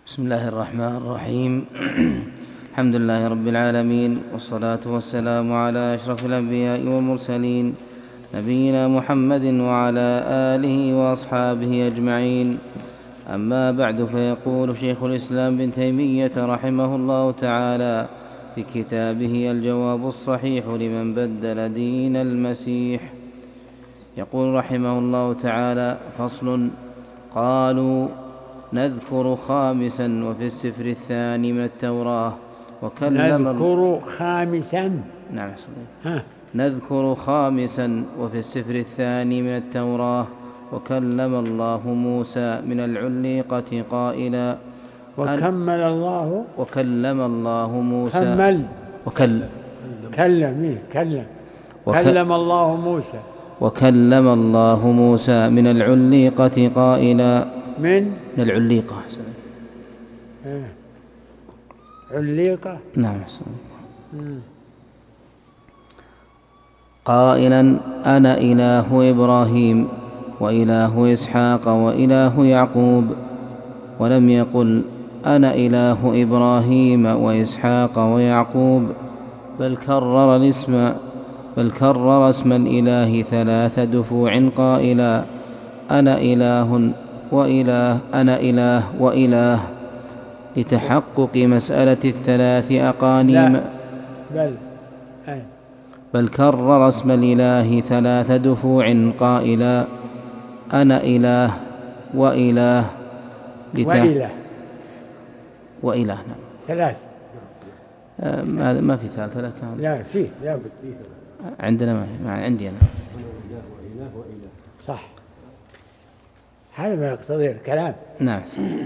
بسم الله الرحمن الرحيم. الحمد لله رب العالمين، والصلاة والسلام على أشرف الأنبياء والمرسلين، نبينا محمد وعلى آله وأصحابه أجمعين. أما بعد، فيقول شيخ الإسلام ابن تيمية رحمه الله تعالى في كتابه الجواب الصحيح لمن بدل دين المسيح، يقول رحمه الله تعالى: فصل. قالوا: نذكر خامسا وفي السفر الثاني من التوراة نذكر خامسا. نعم. نذكر خامسا وفي السفر الثاني من التوراة وكلم الله موسى من العليقة قائلا. وكلم الله موسى. كلم الله موسى. وكلم الله موسى من العليقة قائلا. من العليقة. عليقة. نعم. قائلا: أنا إله إبراهيم وإله إسحاق وإله يعقوب. ولم يقل: أنا إله إبراهيم وإسحاق ويعقوب، بل كرر اسم الإله 3 دفوع قائلا: أنا إله وإله، لتحقق مسألة 3 أقانيم. بل كرر اسم الإله 3 دفوع قائلا: أنا إله وإله وإله. نعم. 3. ما في 3. لا فيه، لا بد فيه. عندنا ما عندي أنا. صح، هذا ما يقتضي الكلام. نعم.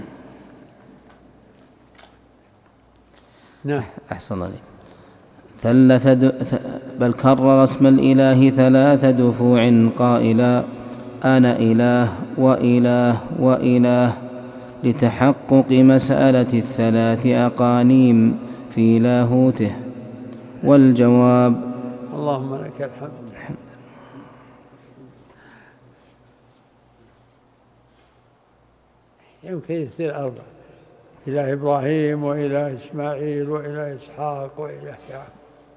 نعم. أحسن الله. بل كرر اسم الإله 3 دفوع قائلا: أنا إله وإله، لتحقق مسألة 3 أقانيم في لاهوته. والجواب: اللهم لك الحمد. يمكن يصير 4: إله إبراهيم وإله إسماعيل وإله إسحاق وإله يعقوب.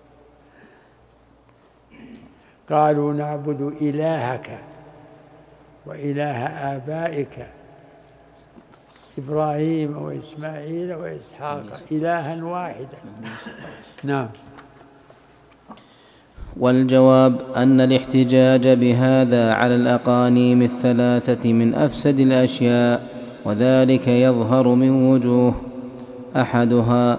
قالوا: نعبد إلهك وإله آبائك إبراهيم وإسماعيل وإسحاق إلها واحدا. نعم. والجواب أن الاحتجاج بهذا على الأقانيم 3 من أفسد الأشياء، وذلك يظهر من وجوه. أحدها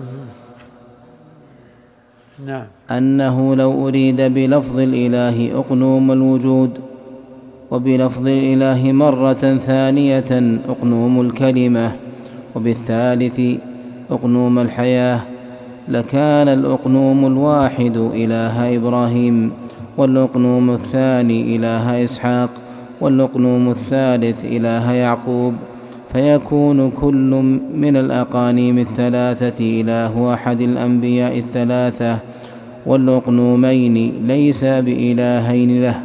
أنه لو أريد بلفظ الإله أقنوم الوجود، وبلفظ الإله مرة ثانية أقنوم الكلمة، وبالثالث أقنوم الحياة، لكان الأقنوم الواحد إله إبراهيم، والأقنوم الثاني إله إسحاق، والأقنوم الثالث إله يعقوب، فيكون كل من الأقانيم 3 إله أحد الأنبياء 3، والأقنومين ليس بإلهين له.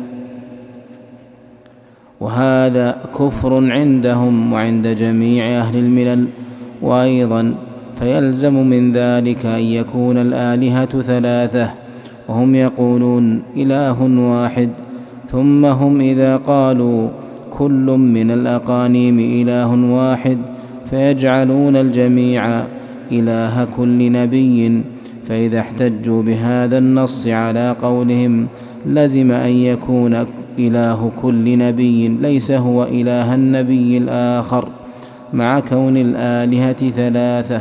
وهذا كفر عندهم وعند جميع أهل الملل. وأيضا فيلزم من ذلك أن يكون الآلهة 3، وهم يقولون إله واحد، ثم هم إذا قالوا كل من الأقانيم إله واحد فيجعلون الجميع إله كل نبي. فإذا احتجوا بهذا النص على قولهم لزم أن يكون إله كل نبي ليس هو إله النبي الآخر، مع كون الآلهة 3.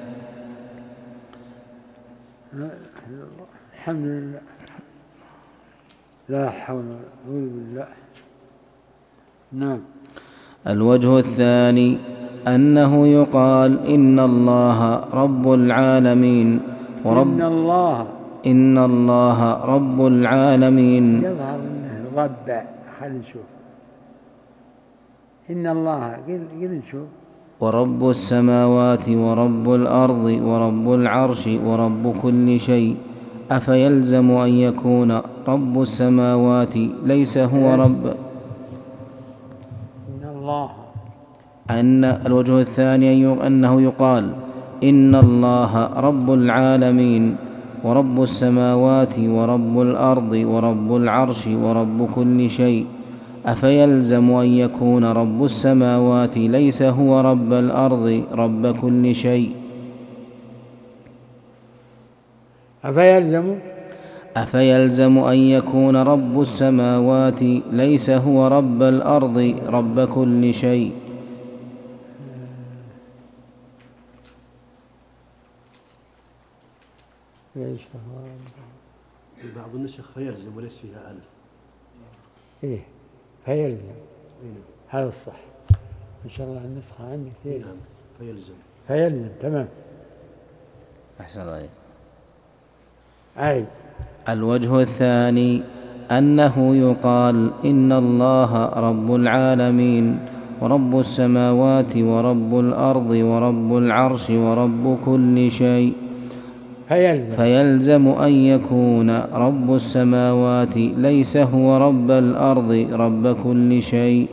الحمد لله، لا حول ولا قوة إلا بالله. نعم. الوجه الثاني أنه يقال إن الله رب العالمين إن الله رب العالمين. يظهر أنه رب. خلينا نشوف. إن الله قل نشوف. ورب السماوات ورب الأرض ورب العرش ورب كل شيء. أفيلزم أن يكون رب السماوات ليس هو رب؟ إن الله أن الوجه الثاني أنه يقال إن الله رب العالمين ورب السماوات ورب الأرض ورب العرش ورب كل شيء، أفيلزم أن يكون رب السماوات ليس هو رب الأرض رب كل شيء؟ أفيلزم أن يكون رب السماوات ليس هو رب الأرض رب كل شيء؟ في بعض النسخ فيلزم وليس فيها ألف. إيه فيلزم. هذا الصح إن شاء الله. النسخة عندي كثير. نعم فيلزم تمام. أحسن عليك. الوجه الثاني أنه يقال إن الله رب العالمين ورب السماوات ورب الأرض ورب العرش ورب كل شيء، فيلزم أن يكون رب السماوات ليس هو رب الأرض رب كل شيء.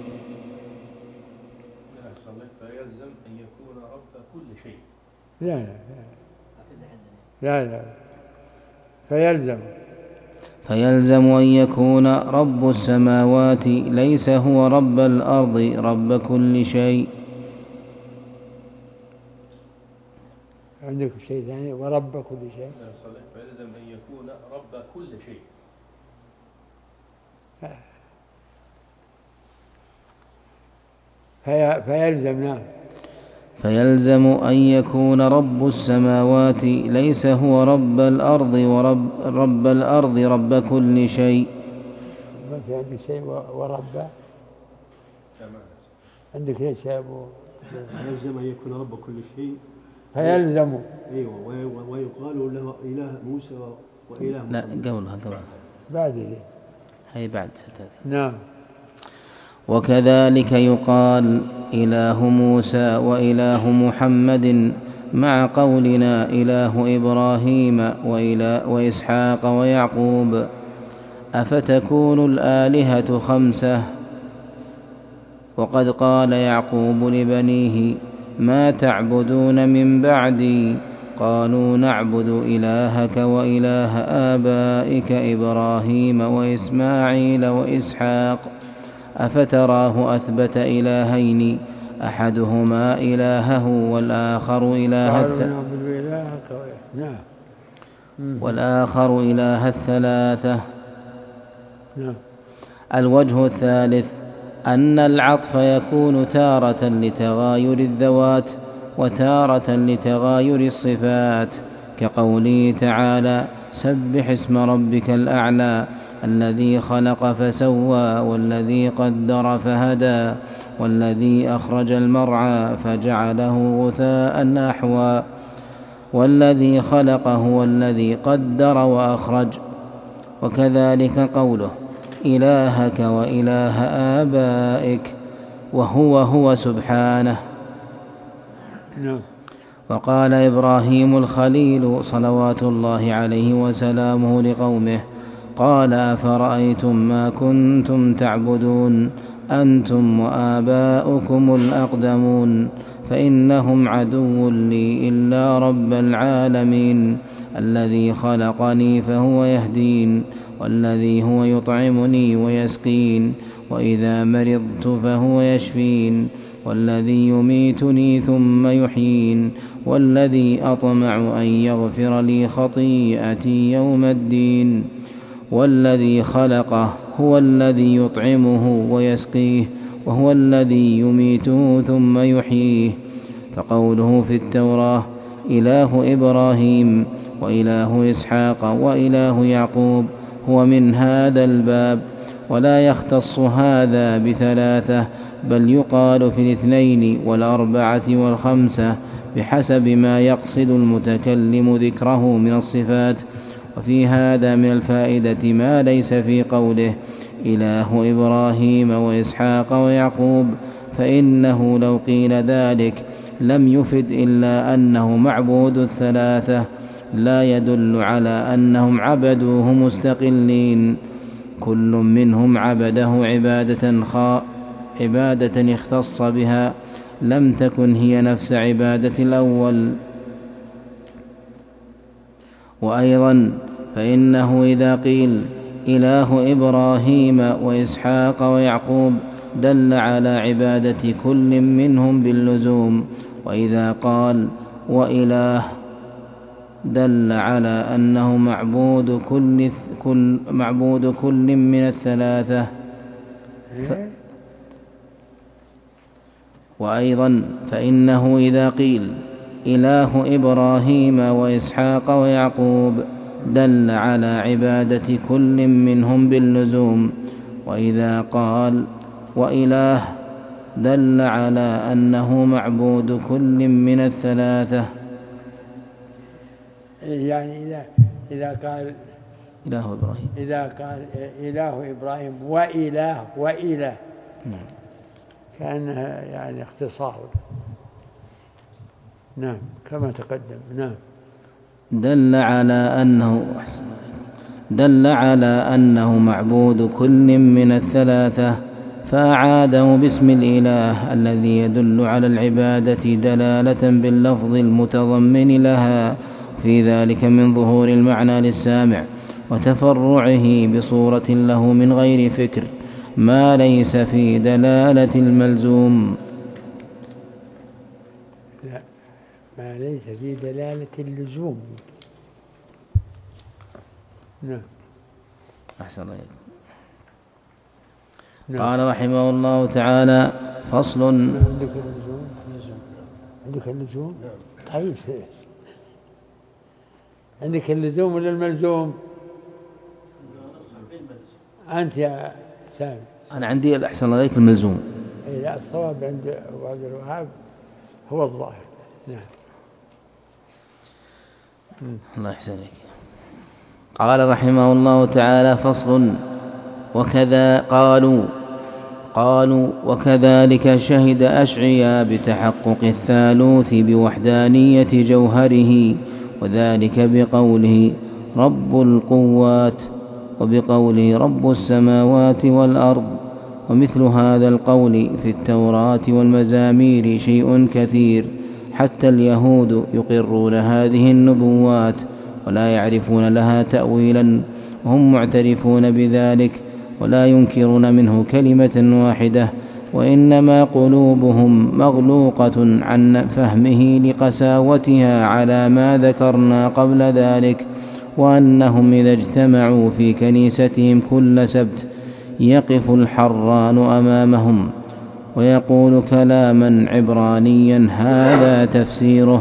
فيلزم أن يكون رب كل شيء. لا فيلزم أن يكون رب السماوات ليس هو رب الأرض رب كل شيء. عندك شيء ثاني ورب كل شيء. فيلزم أن يكون رب كل شيء. فيلزم نعم. فيلزم أن يكون رب السماوات ليس هو رب الأرض ورب الأرض رب كل شيء. ما في عندي شيء ورب. عندك ليش يا أبو؟ فيلزم أن يكون رب كل شيء. فيلزم. أيوة. ويقال له إله موسى وإله محمد. لا قبلها بعد ذي. هي بعد ستة. نعم. وكذلك يقال إله موسى وإله محمد مع قولنا إله إبراهيم وإسحاق ويعقوب. أفتكون الآلهة خمسة؟ وقد قال يعقوب لبنيه ما تعبدون من بعدي؟ قالوا نعبد إلهك وإله آبائك إبراهيم وإسماعيل وإسحاق. أفتراه أثبت إلهين أحدهما إلهه والآخر إله الثلاثة. الوجه الثالث أن العطف يكون تارة لتغاير الذوات وتارة لتغاير الصفات، كقوله تعالى سبح اسم ربك الأعلى الذي خلق فسوى والذي قدر فهدى والذي أخرج المرعى فجعله غثاء أحوى والذي خلق هو الذي قدر وأخرج. وكذلك قوله إلهك وإله آبائك وهو سبحانه. وقال إبراهيم الخليل صلوات الله عليه وسلامه لقومه قال أفرأيتم ما كنتم تعبدون أنتم وآباؤكم الأقدمون فإنهم عدو لي إلا رب العالمين الذي خلقني فهو يهدين والذي هو يطعمني ويسقين وإذا مرضت فهو يشفين والذي يميتني ثم يحيين والذي أطمع أن يغفر لي خطيئتي يوم الدين والذي خلقه هو الذي يطعمه ويسقيه وهو الذي يميته ثم يحييه. فقوله في التوراة إله إبراهيم وإله إسحاق وإله يعقوب هو من هذا الباب، ولا يختص هذا بثلاثة بل يقال في الاثنين والأربعة والخمسة بحسب ما يقصد المتكلم ذكره من الصفات. وفي هذا من الفائدة ما ليس في قوله إله إبراهيم وإسحاق ويعقوب، فإنه لو قيل ذلك لم يفد إلا أنه معبود الثلاثة، لا يدل على أنهم عبدوه مستقلين، كل منهم عبده عبادة اختص بها لم تكن هي نفس عبادة الأول. وأيضا فإنه إذا قيل إله إبراهيم وإسحاق ويعقوب دل على عبادة كل منهم باللزوم، وإذا قال وإله دل على أنه معبود كل من الثلاثة. وأيضا فإنه إذا قيل إله إبراهيم وإسحاق ويعقوب دل على عبادة كل منهم باللزوم، وإذا قال وإله دل على أنه معبود كل من الثلاثة. يعني إذا قال إله إبراهيم وإله كأنها يعني اختصار. نعم كما تقدم. نعم دل على أنه معبود كل من الثلاثة، فأعاده باسم الإله الذي يدل على العبادة دلالة باللفظ المتضمن لها، في ذلك من ظهور المعنى للسامع وتفرعه بصورة له من غير فكر ما ليس في دلالة الملزوم. لا، ما ليس في دلالة اللزوم. نعم. أحسن الله. قال رحمه الله تعالى: فصل. عندك اللزوم؟ طيب، عندك اللزوم ولا الملزوم؟ أنت يا سامي. أنا عندي أحسن الله عليك الملزوم. لا، الصواب عند عبد الوهاب هو الظاهر. نعم. الله يحسن عليك. قال رحمه الله تعالى: فصل. قالوا وكذلك شهد أشعياء بتحقق الثالوث بوحدانية جوهره، وذلك بقوله رب القوات، وبقوله رب السماوات والأرض. ومثل هذا القول في التوراة والمزامير شيء كثير، حتى اليهود يقرون هذه النبوات ولا يعرفون لها تأويلا، وهم معترفون بذلك ولا ينكرون منه كلمة واحدة، وإنما قلوبهم مغلوقة عن فهمه لقساوتها على ما ذكرنا قبل ذلك، وأنهم إذا اجتمعوا في كنيستهم كل سبت يقف الحران أمامهم ويقول كلاما عبرانيا هذا تفسيره،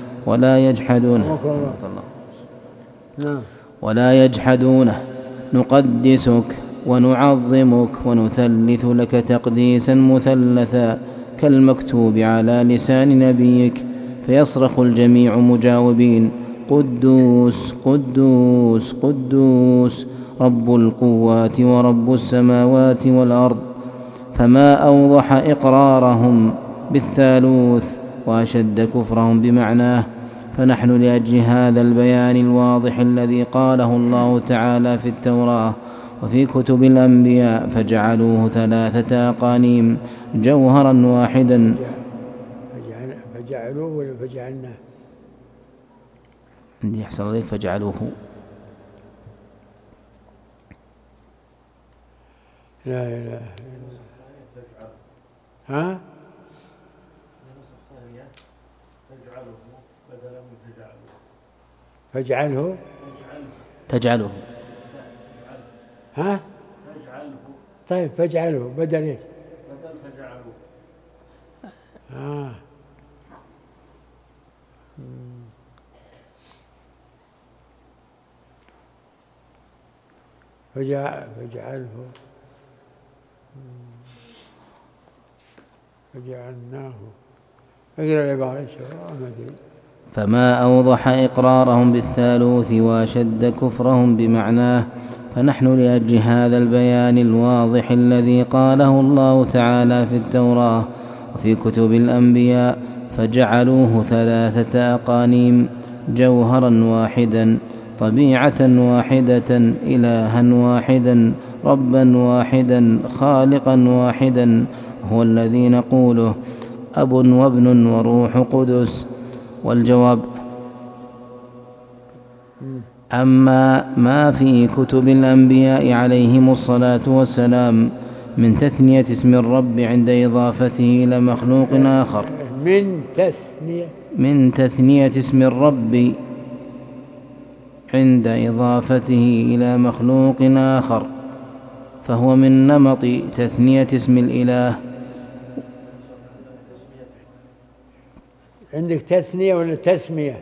ولا يجحدونه نقدسك ونعظمك ونثلث لك تقديسا مثلثا كالمكتوب على لسان نبيك، فيصرخ الجميع مجاوبين قدوس قدوس قدوس رب القوات ورب السماوات والأرض. فما أوضح إقرارهم بالثالوث وأشد كفرهم بمعناه. فنحن لأجل هذا البيان الواضح الذي قاله الله تعالى في التوراة وفي كتب الأنبياء فجعلوه 3 أقانيم جوهرا واحدا. فجعلوه ولا فجعلناه؟ عندي أحسن الله فجعلوه. لا إله إلا الله. فاجعله تجعله. طيب فاجعله بدل ايش؟ بدل فجعله. فجعله فجعلناه. اقرأ العبارة ما أدري. فما أوضح إقرارهم بالثالوث وأشد كفرهم بمعناه. فنحن لأجل هذا البيان الواضح الذي قاله الله تعالى في التوراة وفي كتب الأنبياء فجعلوه 3 أقانيم جوهرا واحدا طبيعة واحدة إلها واحدا ربا واحدا خالقا واحدا، هو الذي نقوله أب وابن وروح قدس. والجواب: أما ما في كتب الأنبياء عليهم الصلاة والسلام من تثنية اسم الرب عند إضافته إلى مخلوق آخر، من تثنية اسم الرب عند إضافته إلى مخلوق آخر، فهو من نمط تثنية اسم الإله. عندك تثنية ولا تسمية؟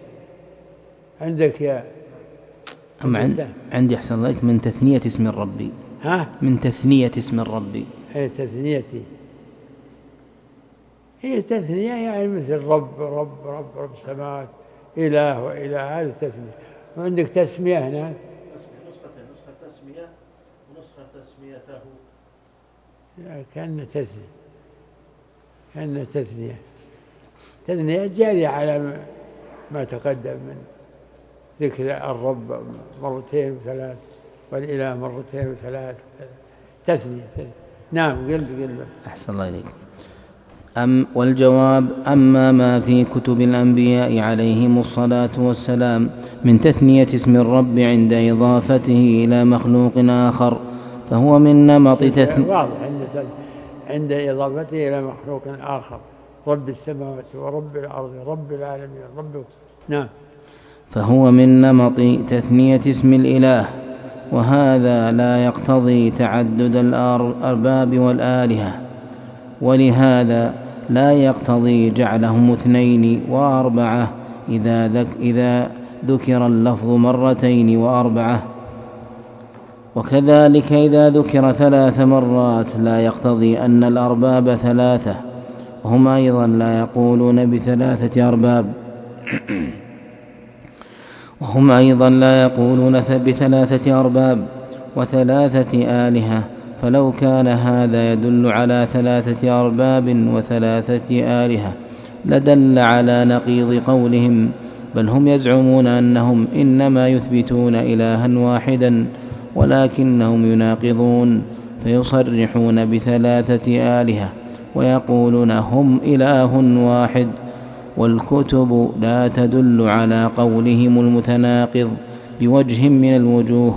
عندك يا عندي أحسن لك من تثنية اسم الرب. من تثنية اسم الرب. هي تثنيتي، هي تثنية يعني مثل رب رب رب رب السماوات، إله وإله، هذا تثنية. وعندك تسمية هنا، نسخة تسمية ونسخة تسميته، كأن تثنية، كأن تثنية. تثنية جارية على ما تقدم من ذكر الرب مرتين وثلاث والإله مرتين وثلاث، تثنية. نعم، قل. أحسن الله إليك. والجواب: أما ما في كتب الأنبياء عليهم الصلاة والسلام من تثنية اسم الرب عند إضافته إلى مخلوق آخر، فهو من نمط واضح عند إضافته إلى مخلوق آخر، رب السماوات ورب الأرض رب العالمين رب. نعم. فهو من نمط تثنية اسم الإله، وهذا لا يقتضي تعدد الأرباب والآلهة، ولهذا لا يقتضي جعلهم 2 و4 إذا ذكر اللفظ 2 و4، وكذلك إذا ذكر 3 مرات لا يقتضي أن الأرباب 3، وهم أيضا لا يقولون ب3 أرباب، وهم أيضا لا يقولون ب3 أرباب و3 آلهة، فلو كان هذا يدل على 3 أرباب و3 آلهة لدل على نقيض قولهم، بل هم يزعمون أنهم إنما يثبتون إلها واحدا، ولكنهم يناقضون فيصرحون ب3 آلهة ويقولون هم إله واحد، والكتب لا تدل على قولهم المتناقض بوجه من الوجوه.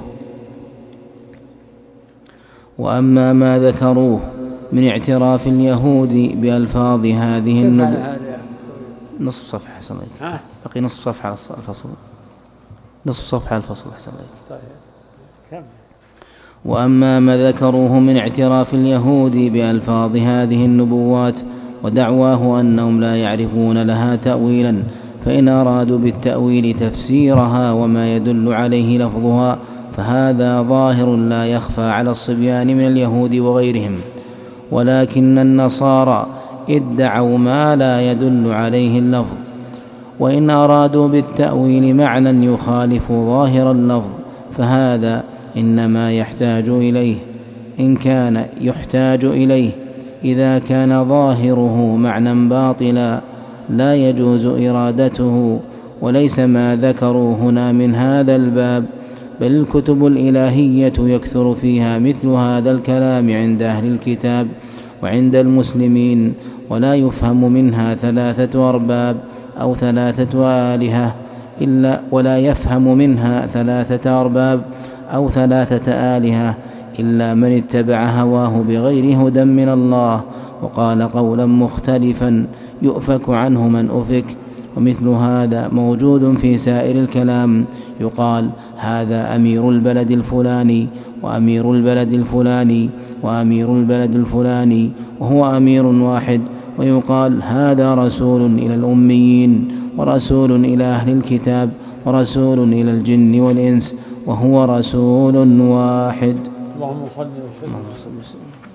وأما ما ذكروه من اعتراف اليهود بألفاظ هذه النبوة، نصف صفحة أحسن الله، بقي نصف صفحة الفصل، نصف صفحة الفصل أحسن الله. وأما ما ذكروه من اعتراف اليهود بألفاظ هذه النبوات ودعواه أنهم لا يعرفون لها تأويلا، فإن أرادوا بالتأويل تفسيرها وما يدل عليه لفظها فهذا ظاهر لا يخفى على الصبيان من اليهود وغيرهم، ولكن النصارى ادعوا ما لا يدل عليه اللفظ. وإن أرادوا بالتأويل معنى يخالف ظاهر اللفظ فهذا إنما يحتاج إليه إن كان يحتاج إليه إذا كان ظاهره معنى باطلا لا يجوز إرادته، وليس ما ذكروا هنا من هذا الباب، بل الكتب الإلهية يكثر فيها مثل هذا الكلام عند أهل الكتاب وعند المسلمين، ولا يفهم منها 3 أرباب أو 3 آلهة ولا يفهم منها 3 أرباب أو 3 آلهة إلا من اتبع هواه بغير هدى من الله وقال قولا مختلفا يؤفك عنه من أفك. ومثل هذا موجود في سائر الكلام، يقال هذا أمير البلد الفلاني وأمير البلد الفلاني وأمير البلد الفلاني وهو أمير واحد، ويقال هذا رسول إلى الأميين ورسول إلى أهل الكتاب ورسول إلى الجن والإنس وهو رسول واحد. اللهم صل وسلم.